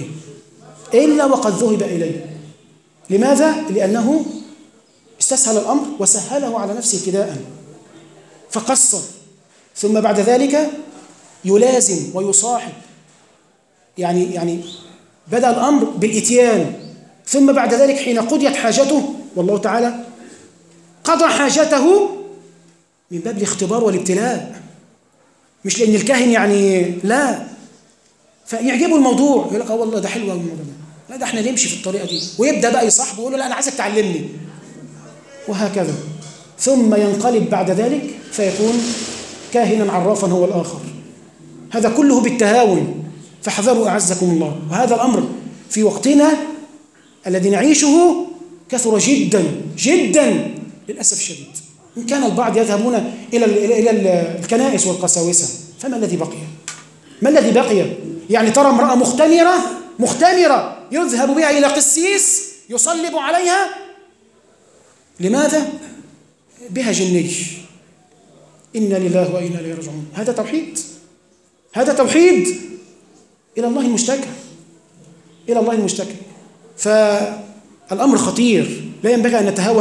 Speaker 1: إليه. لماذا؟ لأنه استسهل الأمر وسهله على نفسه ابتداء فقصر، ثم بعد ذلك يلازم ويصاحب. يعني بدأ الأمر بالإتيان، ثم بعد ذلك حين قضيت حاجته، والله تعالى قضى حاجته من باب الاختبار والابتلاء، مش لأن الكاهن يعني لا، فيعجبه الموضوع، يقول لك والله ده حلو الموضوع ده، لا ده احنا نمشي في الطريقة دي، ويبدأ بقى يصاحبه ويقول له لا أنا عايزك تعلمني، وهكذا. ثم ينقلب بعد ذلك فيكون كاهنا عرافا هو الآخر. هذا كله بالتهاون، فاحذروا أعزكم الله. وهذا الأمر في وقتنا الذي نعيشه كثر جدا جدا للأسف الشديد. إن كان البعض يذهبون إلى الكنائس والقساوسة، فما الذي بقي؟ ما الذي بقي؟ يعني ترى امرأة مختمرة يذهب بها إلى قسيس يصلب عليها. لماذا؟ بها جني. إنا لله وإنا إليه راجعون. هذا توحيد إلى الله المشتكى. فالأمر خطير، لا ينبغي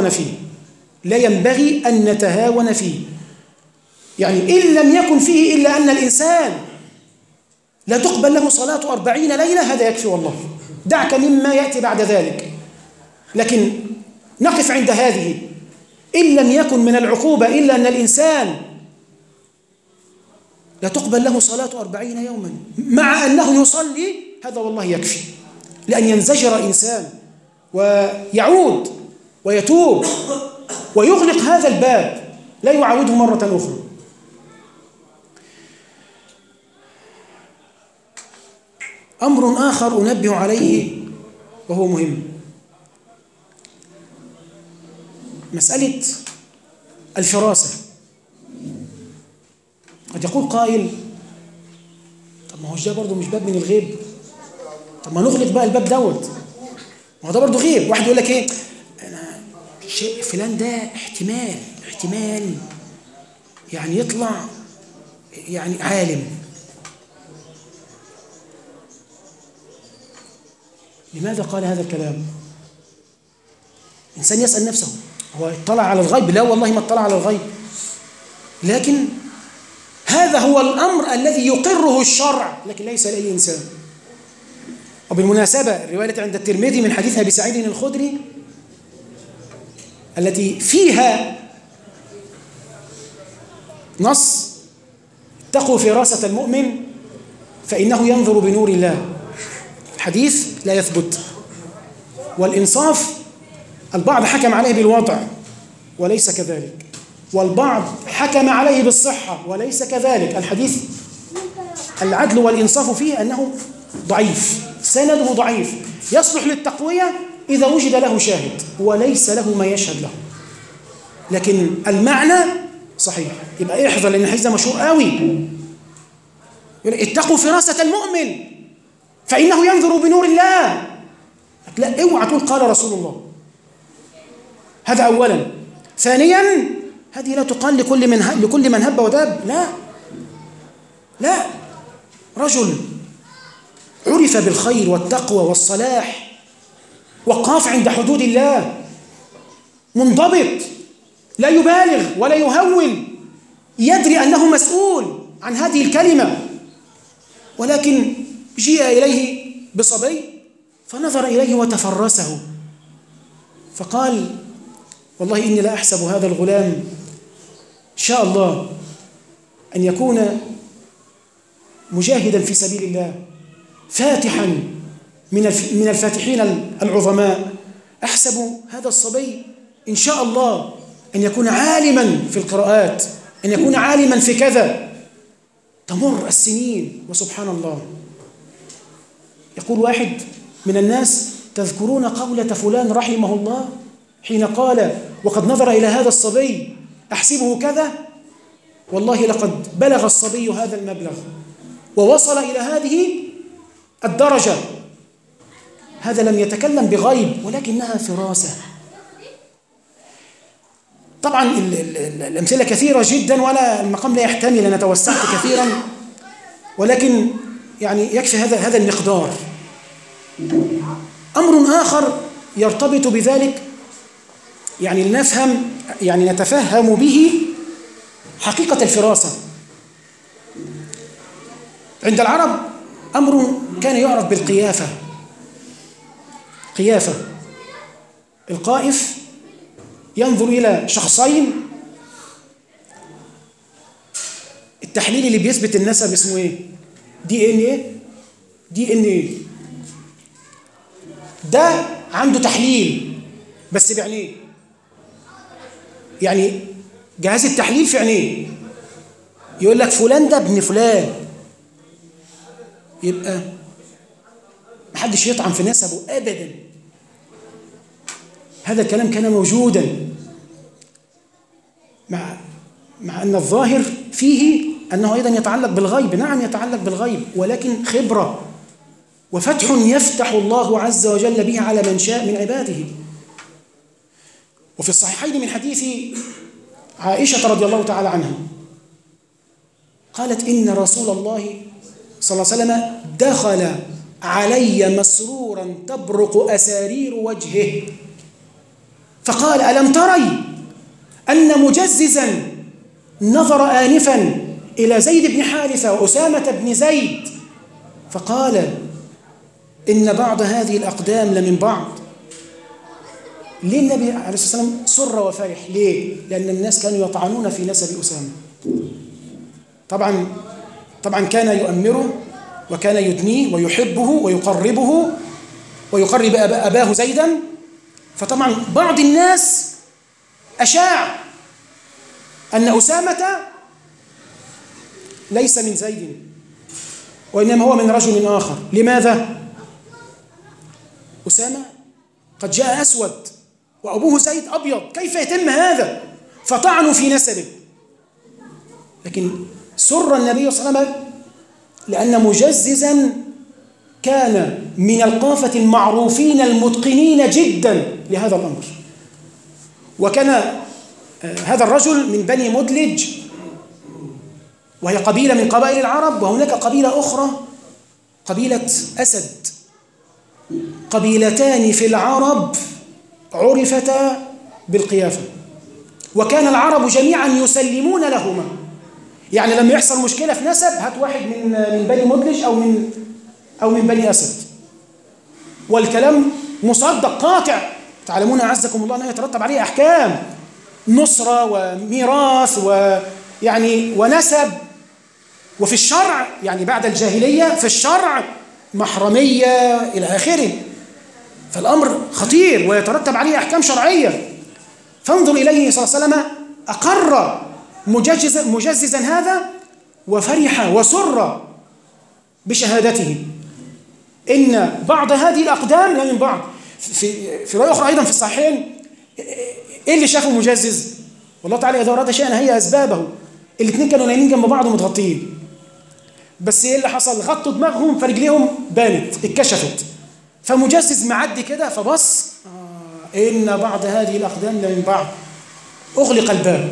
Speaker 1: أن نتهاون فيه. يعني إن لم يكن فيه إلا أن الإنسان لا تقبل له صلاة 40 ليلة، هذا يكفي والله. دعك مما يأتي بعد ذلك، لكن نقف عند هذه. إن لم يكن من العقوبة إلا أن الإنسان لا تقبل له صلاة 40 يوما مع أنه يصلي، هذا والله يكفي، لأن ينزجر إنسان ويعود ويتوب ويغلق هذا الباب، لا يعاوده مرة أخرى. أمر آخر أنبه عليه وهو مهم، مسألة الفراسة. قد يقول قائل طب ما هو ده برضه مش باب من الغيب، طب ما نغلق بقى الباب دوت، ما هو ده برضه غيب. واحد يقول لك ايه، انا شيء فلان ده احتمال يعني يطلع يعني عالم. لماذا قال هذا الكلام؟ إنسان يسأل نفسه، هو اطلع على الغيب؟ لا والله ما اطلع على الغيب، لكن هذا هو الأمر الذي يقره الشرع، لكن ليس لأي إنسان. وبالمناسبة الرواية عند الترمذي من حديث أبي سعيد الخدري التي فيها نص اتقوا فراسة المؤمن فإنه ينظر بنور الله. الحديث لا يثبت، والإنصاف البعض حكم عليه بالوضع وليس كذلك، والبعض حكم عليه بالصحة وليس كذلك. الحديث العدل والإنصاف فيه أنه ضعيف، سنده ضعيف، يصلح للتقوية إذا وجد له شاهد وليس له ما يشهد له، لكن المعنى صحيح. يبقى احذر، لأن الحديث ده مشهور قوي. اتقوا فراسة المؤمن فإنه ينظر بنور الله. لا، اوعى تقول قال رسول الله. هذا أولا. ثانيا، هذه لا تقال لكل من هب وداب. لا، رجل عرف بالخير والتقوى والصلاح، وقاف عند حدود الله، منضبط، لا يبالغ ولا يهول، يدري أنه مسؤول عن هذه الكلمة، ولكن جيء إليه بصبي فنظر إليه وتفرسه فقال: والله إني لا أحسب هذا الغلام إن شاء الله أن يكون مجاهدا في سبيل الله، فاتحا من الفاتحين العظماء. أحسب هذا الصبي إن شاء الله أن يكون عالما في القراءات، أن يكون عالما في كذا. تمر السنين وسبحان الله، يقول واحد من الناس: تذكرون قولة فلان رحمه الله حين قال وقد نظر إلى هذا الصبي أحسبه كذا؟ والله لقد بلغ الصبي هذا المبلغ ووصل إلى هذه الدرجة. هذا لم يتكلم بغيب ولكنها فراسة. طبعا الأمثلة كثيرة جدا ولا المقام لا يحتمل، أنا توسعت كثيرا، ولكن يعني يكفي هذا المقدار. أمر آخر يرتبط بذلك، يعني نتفهم به حقيقة الفراسة. عند العرب أمر كان يعرف بالقيافة. قيافة، القائف ينظر إلى شخصين. التحليل اللي بيثبت النسب اسمه ايه؟ DNA. ده عنده تحليل بس بعينيه، يعني جهاز التحليل في عينيه يقول لك فلان ده ابن فلان، يبقى محدش يطعن في نسبه أبدا. هذا الكلام كان موجودا، مع أن الظاهر فيه أنه أيضا يتعلق بالغيب. نعم يتعلق بالغيب، ولكن خبرة وفتح يفتح الله عز وجل به على من شاء من عباده. وفي الصحيحين من حديث عائشة رضي الله تعالى عنها قالت: إن رسول الله صلى الله عليه وسلم دخل علي مسرورا تبرق أسارير وجهه فقال: ألم تري أن مجززا نظر آنفا إلى زيد بن حارثة وأسامة بن زيد فقال: إن بعض هذه الأقدام لمن بعض. ليه النبي عليه الصلاة والسلام سر وفرح؟ ليه؟ لأن الناس كانوا يطعنون في نسب أسامة. طبعا كان يؤمره وكان يدنيه ويحبه ويقرب أباه زيدا. فطبعا بعض الناس أشاع أن أسامة ليس من زيد وإنما هو من رجل آخر. لماذا؟ أسامة قد جاء أسود وأبوه زيد أبيض، كيف يتم هذا؟ فطعنوا في نسبه. لكن سر النبي صلى الله عليه وسلم لأن مجززا كان من القافة المعروفين المتقنين جدا لهذا الأمر. وكان هذا الرجل من بني مدلج، وهي قبيلة من قبائل العرب، وهناك قبيلة أخرى قبيلة أسد. قبيلتان في العرب عرفتا بالقيافة، وكان العرب جميعا يسلمون لهما. يعني لما يحصل مشكلة في نسب، هات واحد من بني مدلج أو من بني أسد، والكلام مصدق قاطع. تعلمون أعزكم الله أنه يترتب عليه أحكام نصرة وميراث ونسب. وفي الشرع يعني بعد الجاهلية في الشرع محرمية إلى آخره. فالأمر خطير ويترتب عليه أحكام شرعية. فانظر إليه صلى الله عليه وسلم أقر مجززا هذا وفرح وسر بشهادته. إن بعض هذه الأقدام لا من بعض. في رواية أخرى أيضا في الصحيحين، إيه اللي شافه مجزز؟ والله تعالى إذا أراد شيئا هي أسبابه. الاثنين كانوا نايمين جنب بعض ومتغطين، بس إيه اللي حصل؟ غطوا دماغهم فرجليهم بانت اتكشفت، فمجزز معدي كده فبص إن بعض هذه الأقدام لا من بعض. أغلق الباب.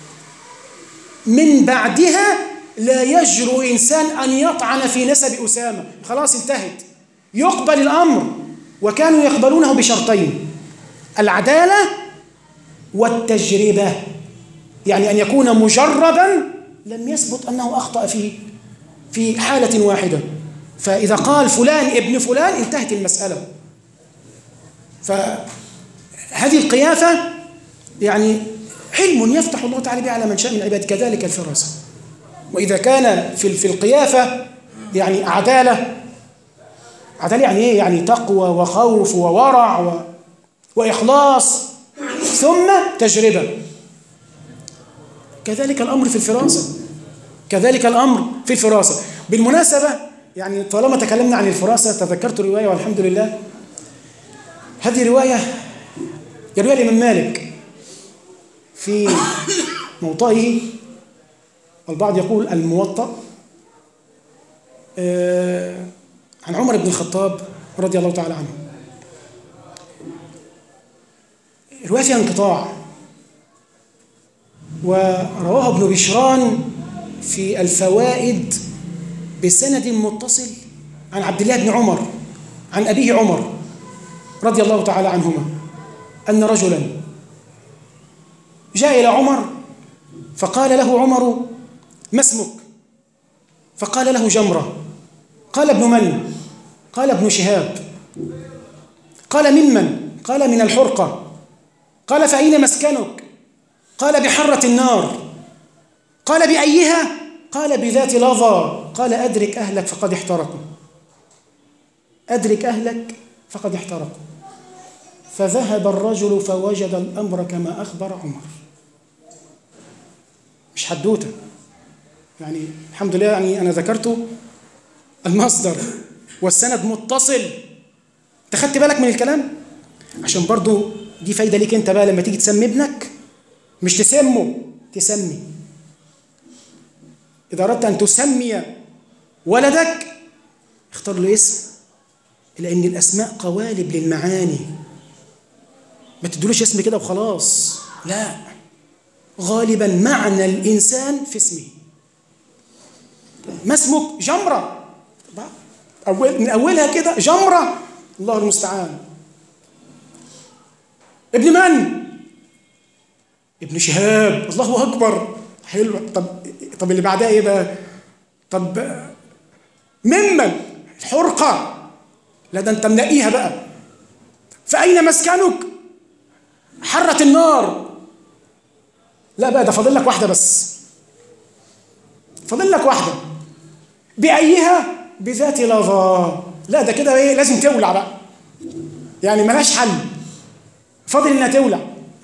Speaker 1: من بعدها لا يجرؤ إنسان أن يطعن في نسب أسامة، خلاص انتهت. يقبل الأمر، وكانوا يقبلونه بشرطين: العدالة والتجربة، يعني أن يكون مجربا لم يثبت أنه أخطأ في حالة واحدة. فإذا قال فلان ابن فلان انتهت المسألة. فهذه القيافة يعني علم يفتح الله تعالى به على من شاء من عباده. كذلك الفراسة. وإذا كان في القيافة يعني عدالة يعني إيه؟ يعني تقوى وخوف وورع وإخلاص، ثم تجربة. كذلك الأمر في الفراسة. بالمناسبة يعني طالما تكلمنا عن الفراسة تذكرت رواية والحمد لله. هذه رواية الإمام مالك في موطئه، والبعض يقول الموطأ، عن عمر بن الخطاب رضي الله تعالى عنه. رواية فيها انقطاع، ورواه ابن بشران في الفوائد بسند متصل عن عبد الله بن عمر عن أبيه عمر رضي الله تعالى عنهما أن رجلا جاء إلى عمر فقال له عمر: ما اسمك؟ فقال له: جمرة. قال: ابن من؟ قال: ابن شهاب. قال: ممن؟ قال: من الحرقة. قال: فأين مسكنك؟ قال: بحرة النار. قال: بأيها؟ قال: بذات لظى. قال: أدرك أهلك فقد احترقوا. فذهب الرجل فوجد الأمر كما أخبر عمر. مش حدوته يعني، الحمد لله. يعني أنا ذكرت المصدر والسند متصل. تخدت بالك من الكلام؟ عشان برضو دي فايدة ليك انت بقى لما تيجي تسمي ابنك، مش تسمه، تسمي. إذا أردت أن تسمي ولدك اختار له اسم، لأن الأسماء قوالب للمعاني. ما تدلوش اسم كده وخلاص، لا، غالبا معنى الإنسان في اسمه. ما اسمك؟ جمرة. من أولها كده جمرة، الله المستعان. ابن من؟ ابن شهاب. الله أكبر، حلو. طب اللي بعدها ايه بقى؟ طب ممن؟ الحرقة. لا ده انت منقيها بقى. فأين مسكنك؟ حرة النار. لا بقى ده فاضل لك واحدة بس، بأيها؟ بذات لظى. لا ده كده ايه، لازم تولع بقى، يعني ملاش حل، فاضل انها تولع.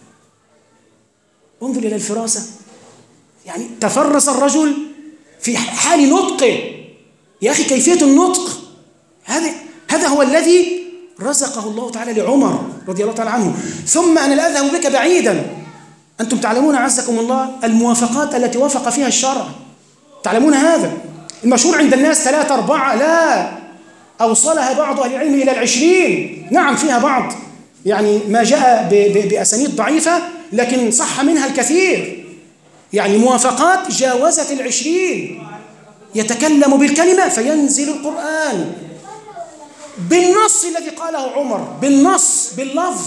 Speaker 1: انظر الى الفراسة، يعني تفرس الرجل في حال نطقه. يا أخي كيفية النطق هذا هو الذي رزقه الله تعالى لعمر رضي الله تعالى عنه. ثم أنا لا أذهب بك بعيدا، أنتم تعلمون عزكم الله الموافقات التي وافق فيها الشرع، تعلمون هذا. المشهور عند الناس 3 4، لا، أوصلها بعض أهل العلم إلى 20. نعم فيها بعض يعني ما جاء بأسانيد ضعيفة، لكن صح منها الكثير. يعني موافقات جاوزت 20. يتكلم بالكلمة فينزل القرآن بالنص الذي قاله عمر، بالنص باللفظ.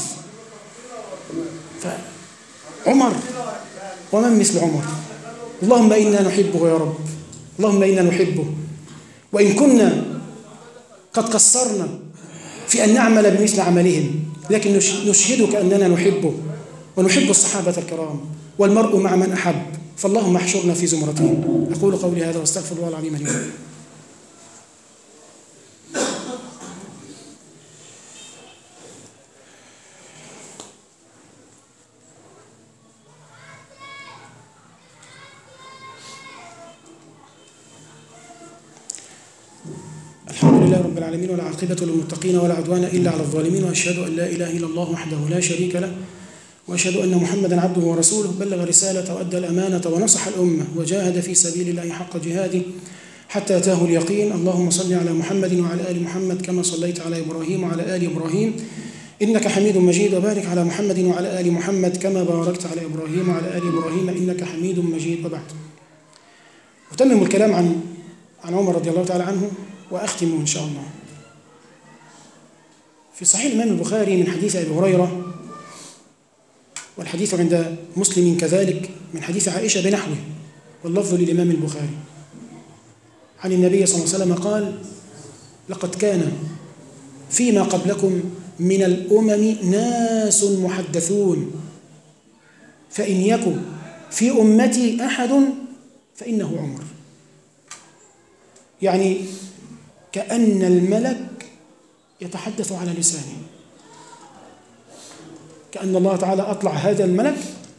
Speaker 1: فعمر، ومن مثل عمر؟ اللهم إنا نحبه يا رب، اللهم إنا نحبه. وإن كنا قد قصرنا في أن نعمل بمثل عملهم، لكن نشهدك أننا نحبه ونحب الصحابة الكرام، والمرء مع من أحب، فاللهم احشرنا في زمرتهم. أقول قولي هذا واستغفر الله العظيم لي ولكم. لله رب العالمين، والعاقبة للمتقين ولا عدوان إلا على الظالمين، وأشهد أن لا إله إلا الله وحده لا شريك له، وأشهد أن محمدا عبده ورسوله، بلغ رسالة وأدى الأمانة ونصح الأمة وجاهد في سبيل الله حق جهاده حتى أتاه اليقين. اللهم صل على محمد وعلى آل محمد كما صليت على إبراهيم وعلى آل إبراهيم إنك حميد مجيد، وبارك على محمد وعلى آل محمد كما باركت على إبراهيم وعلى آل إبراهيم إنك حميد مجيد. وبعد، أتمم الكلام عن عمر رضي الله تعالى عنه وأختم إن شاء الله. في صحيح الإمام البخاري من حديث أبي هريرة، والحديث عند مسلم كذلك من حديث عائشة بنحوه، واللفظ للإمام البخاري، عن النبي صلى الله عليه وسلم قال: لقد كان فيما قبلكم من الأمم ناس محدثون، فإن يكن في أمتي أحد فإنه عمر. يعني كأن الملك يتحدث على لسانه، كأن الله تعالى أطلع هذا الملك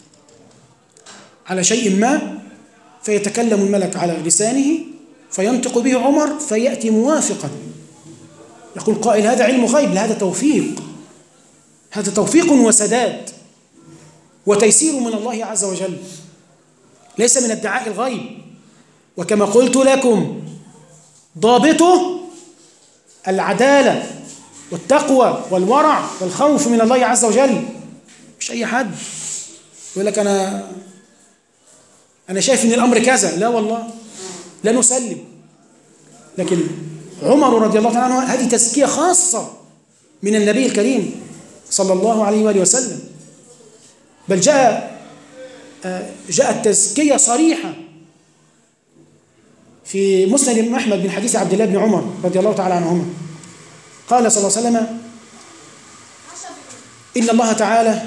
Speaker 1: على شيء ما، فيتكلم الملك على لسانه فينطق به عمر فيأتي موافقا. يقول قائل: هذا علم غيب. لا، هذا توفيق، هذا توفيق وسداد وتيسير من الله عز وجل، ليس من ادعاء الغيب. وكما قلت لكم، ضابطه العدالة والتقوى والورع والخوف من الله عز وجل. مش أي حد يقول لك أنا شايف إن الأمر كذا، لا والله لا نسلم. لكن عمر رضي الله تعالى عنه هذه تزكية خاصة من النبي الكريم صلى الله عليه وآله وسلم، بل جاءت تزكية صريحة في مسند الإمام أحمد من حديث عبد الله بن عمر رضي الله تعالى عنهما، قال صلى الله عليه وسلم: إن الله تعالى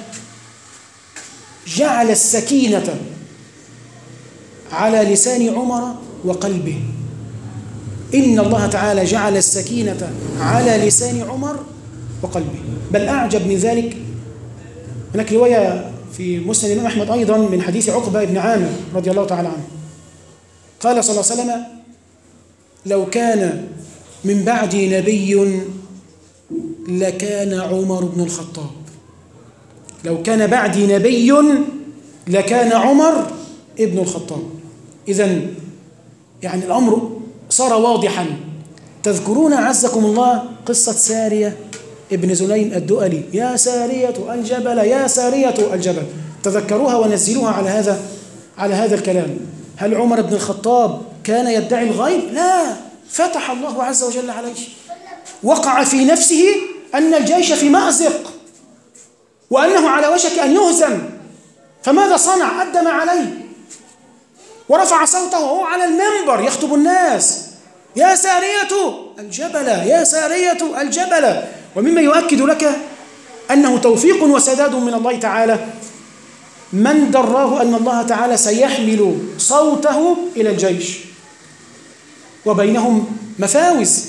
Speaker 1: جعل السكينة على لسان عمر وقلبه. إن الله تعالى جعل السكينة على لسان عمر وقلبه. بل أعجب من ذلك، هناك رواية في مسند الإمام أحمد أيضا من حديث عقبة بن عامر رضي الله تعالى عنه، قال صلى الله عليه وسلم: لو كان من بعدي نبي لكان عمر بن الخطاب. لو كان بعدي نبي لكان عمر ابن الخطاب. إذن يعني الأمر صار واضحا. تذكرون عزكم الله قصة سارية ابن زنيم الدؤلي: يا سارية الجبل، يا سارية الجبل. تذكروها ونزلوها على هذا الكلام. هل عمر بن الخطاب كان يدعي الغيب؟ لا، فتح الله عز وجل عليه. وقع في نفسه أن الجيش في مأزق وأنه على وشك أن يهزم، فماذا صنع؟ أدم عليه ورفع صوته وهو على المنبر يخطب الناس: يا سارية الجبل، يا سارية الجبل. ومما يؤكد لك أنه توفيق وسداد من الله تعالى، من دراه أن الله تعالى سيحمل صوته إلى الجيش وبينهم مفاوز.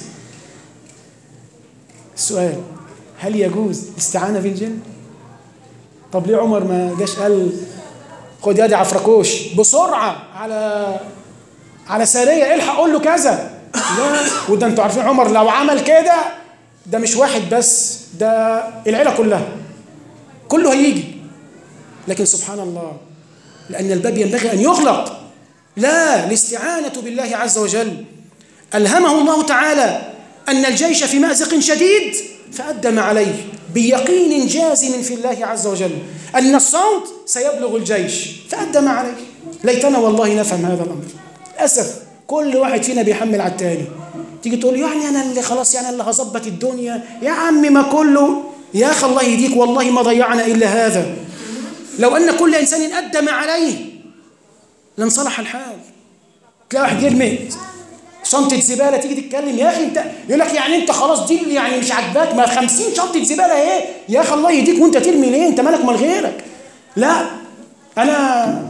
Speaker 1: السؤال: هل يجوز الاستعانة بالجن؟ طب ليه عمر ما جاش قال: خد يدي عفركوش بسرعة على سارية، الحق قول له كذا؟ لا. وده انتوا عارفين عمر لو عمل كده، ده مش واحد بس، ده العيلة كله هيجي. لكن سبحان الله، لأن الباب ينبغي أن يغلق. لا، الاستعانة بالله عز وجل. ألهمه الله تعالى أن الجيش في مأزق شديد، فأدم عليه بيقين جازم في الله عز وجل أن الصوت سيبلغ الجيش، فأدم عليه. ليتنا والله نفهم هذا الأمر. للأسف كل واحد فينا بيحمل على التاني. تيجي تقول: يعني أنا اللي خلاص، يعني اللي هظبط الدنيا. يا عمي ما كله، يا أخي الله يهديك، والله ما ضيعنا إلا هذا. لو أن كل إنسان أدم عليه لانصلح الحال. تلاقي واحد يرمي شنطة زبالة، تيجي تتكلم: يا أخي أنت، يقول لك يعني أنت خلاص دي يعني مش عاجباك، ما 50 شنطة زبالة إيه؟ يا أخي الله يهديك، وأنت ترمي ليه؟ أنت مالك مال غيرك؟ لا، أنا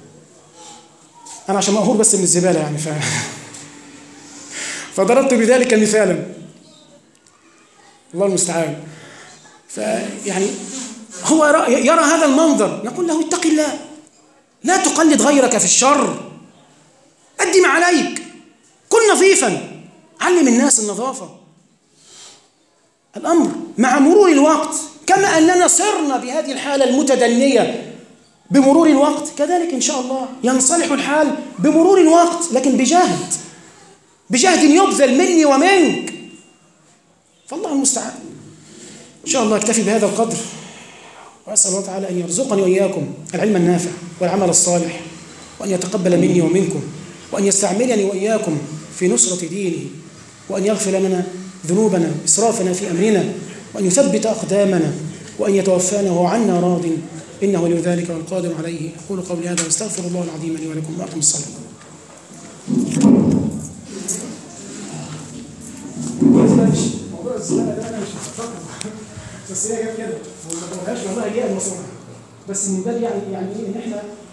Speaker 1: عشان مقهور بس من الزبالة يعني فضربت بذلك مثالا، الله المستعان. فيعني هو يرى هذا المنظر، نقول له: اتق الله، لا تقلد غيرك في الشر، قدم عليك، كن نظيفا، علم الناس النظافة. الأمر مع مرور الوقت، كما أننا صرنا بهذه الحالة المتدنية بمرور الوقت، كذلك إن شاء الله ينصلح الحال بمرور الوقت، لكن بجهد يبذل مني ومنك، فالله المستعان. إن شاء الله أكتفي بهذا القدر، وأسأل الله تعالى أن يرزقني وإياكم العلم النافع والعمل الصالح، وأن يتقبل مني ومنكم، وأن يستعملني وإياكم في نصرة دينه، وأن يغفر لنا ذنوبنا إسرافنا في أمرنا، وأن يثبت أقدامنا، وأن يتوفانا وهو عنا راض، إنه ولي ذلك والقادر عليه. أقول قولي هذا واستغفر الله العظيم لي ولكم، وأقم الصلاة. موضوع الزبالة ده أنا مش هفكر، بس هي جت كده، وما بقولهاش والله هي المصلحة، بس من باب يعني إيه إن إحنا